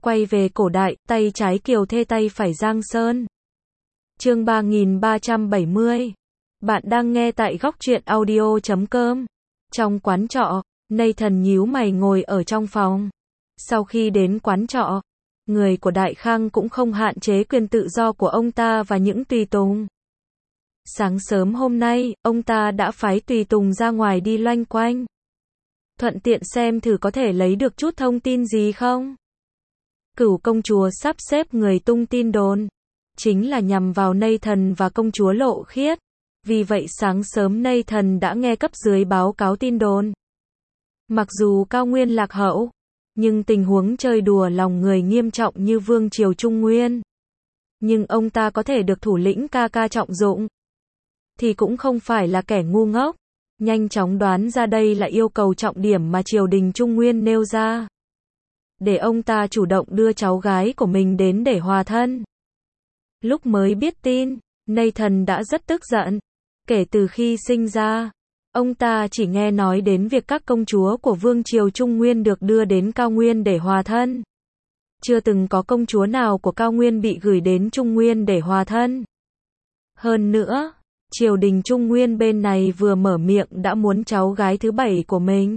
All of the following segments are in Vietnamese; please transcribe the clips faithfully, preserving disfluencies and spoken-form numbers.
Quay về cổ đại, tay trái Kiều Thê tay phải Giang Sơn. Chương ba nghìn ba trăm bảy mươi. Bạn đang nghe tại góc truyện audio chấm com. Trong quán trọ, Nathan nhíu mày ngồi ở trong phòng. Sau khi đến quán trọ, người của Đại Khang cũng không hạn chế quyền tự do của ông ta và những tùy tùng. Sáng sớm hôm nay, ông ta đã phái tùy tùng ra ngoài đi loanh quanh. Thuận tiện xem thử có thể lấy được chút thông tin gì không. Cửu công chúa sắp xếp người tung tin đồn, chính là nhằm vào Nathan và công chúa Lộ Khiết. Vì vậy sáng sớm Nathan đã nghe cấp dưới báo cáo tin đồn. Mặc dù cao nguyên lạc hậu, nhưng tình huống chơi đùa lòng người nghiêm trọng như vương triều Trung Nguyên. Nhưng ông ta có thể được thủ lĩnh ca ca trọng dụng, thì cũng không phải là kẻ ngu ngốc. Nhanh chóng đoán ra đây là yêu cầu trọng điểm mà triều đình Trung Nguyên nêu ra. Để ông ta chủ động đưa cháu gái của mình đến để hòa thân. Lúc mới biết tin, Nathan đã rất tức giận. Kể từ khi sinh ra, ông ta chỉ nghe nói đến việc các công chúa của vương triều Trung Nguyên được đưa đến cao nguyên để hòa thân. Chưa từng có công chúa nào của cao nguyên bị gửi đến Trung Nguyên để hòa thân. Hơn nữa, triều đình Trung Nguyên bên này vừa mở miệng đã muốn cháu gái thứ bảy của mình.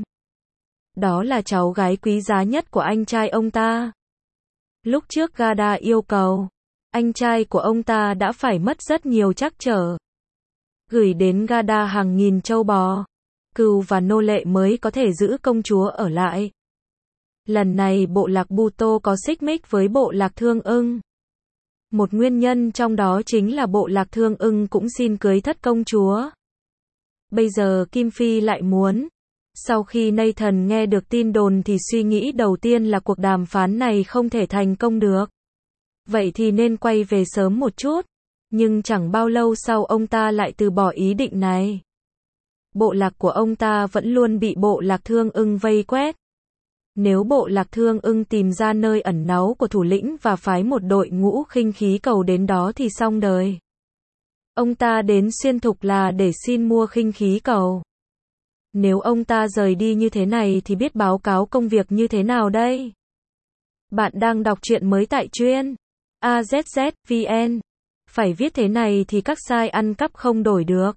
Đó là cháu gái quý giá nhất của anh trai ông ta. Lúc trước Gada yêu cầu, anh trai của ông ta đã phải mất rất nhiều trắc trở. Gửi đến Gada hàng nghìn châu bò, cừu và nô lệ mới có thể giữ công chúa ở lại. Lần này bộ lạc Buto có xích mích với bộ lạc Thương Ưng. Một nguyên nhân trong đó chính là bộ lạc Thương Ưng cũng xin cưới thất công chúa. Bây giờ Kim Phi lại muốn. Sau khi Nathan nghe được tin đồn thì suy nghĩ đầu tiên là cuộc đàm phán này không thể thành công được. Vậy thì nên quay về sớm một chút. Nhưng chẳng bao lâu sau ông ta lại từ bỏ ý định này. Bộ lạc của ông ta vẫn luôn bị bộ lạc Thương Ưng vây quét. Nếu bộ lạc Thương Ưng tìm ra nơi ẩn náu của thủ lĩnh và phái một đội ngũ khinh khí cầu đến đó thì xong đời. Ông ta đến Xuyên Thục là để xin mua khinh khí cầu. Nếu ông ta rời đi như thế này thì biết báo cáo công việc như thế nào đây? Bạn đang đọc truyện mới tại truyện a zét zét vn. Phải viết thế này thì các site ăn cắp không đổi được.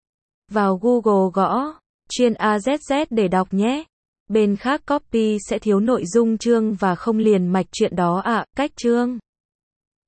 Vào Google gõ truyện a zét zét để đọc nhé. Bên khác copy sẽ thiếu nội dung chương và không liền mạch chuyện đó ạ. À, cách chương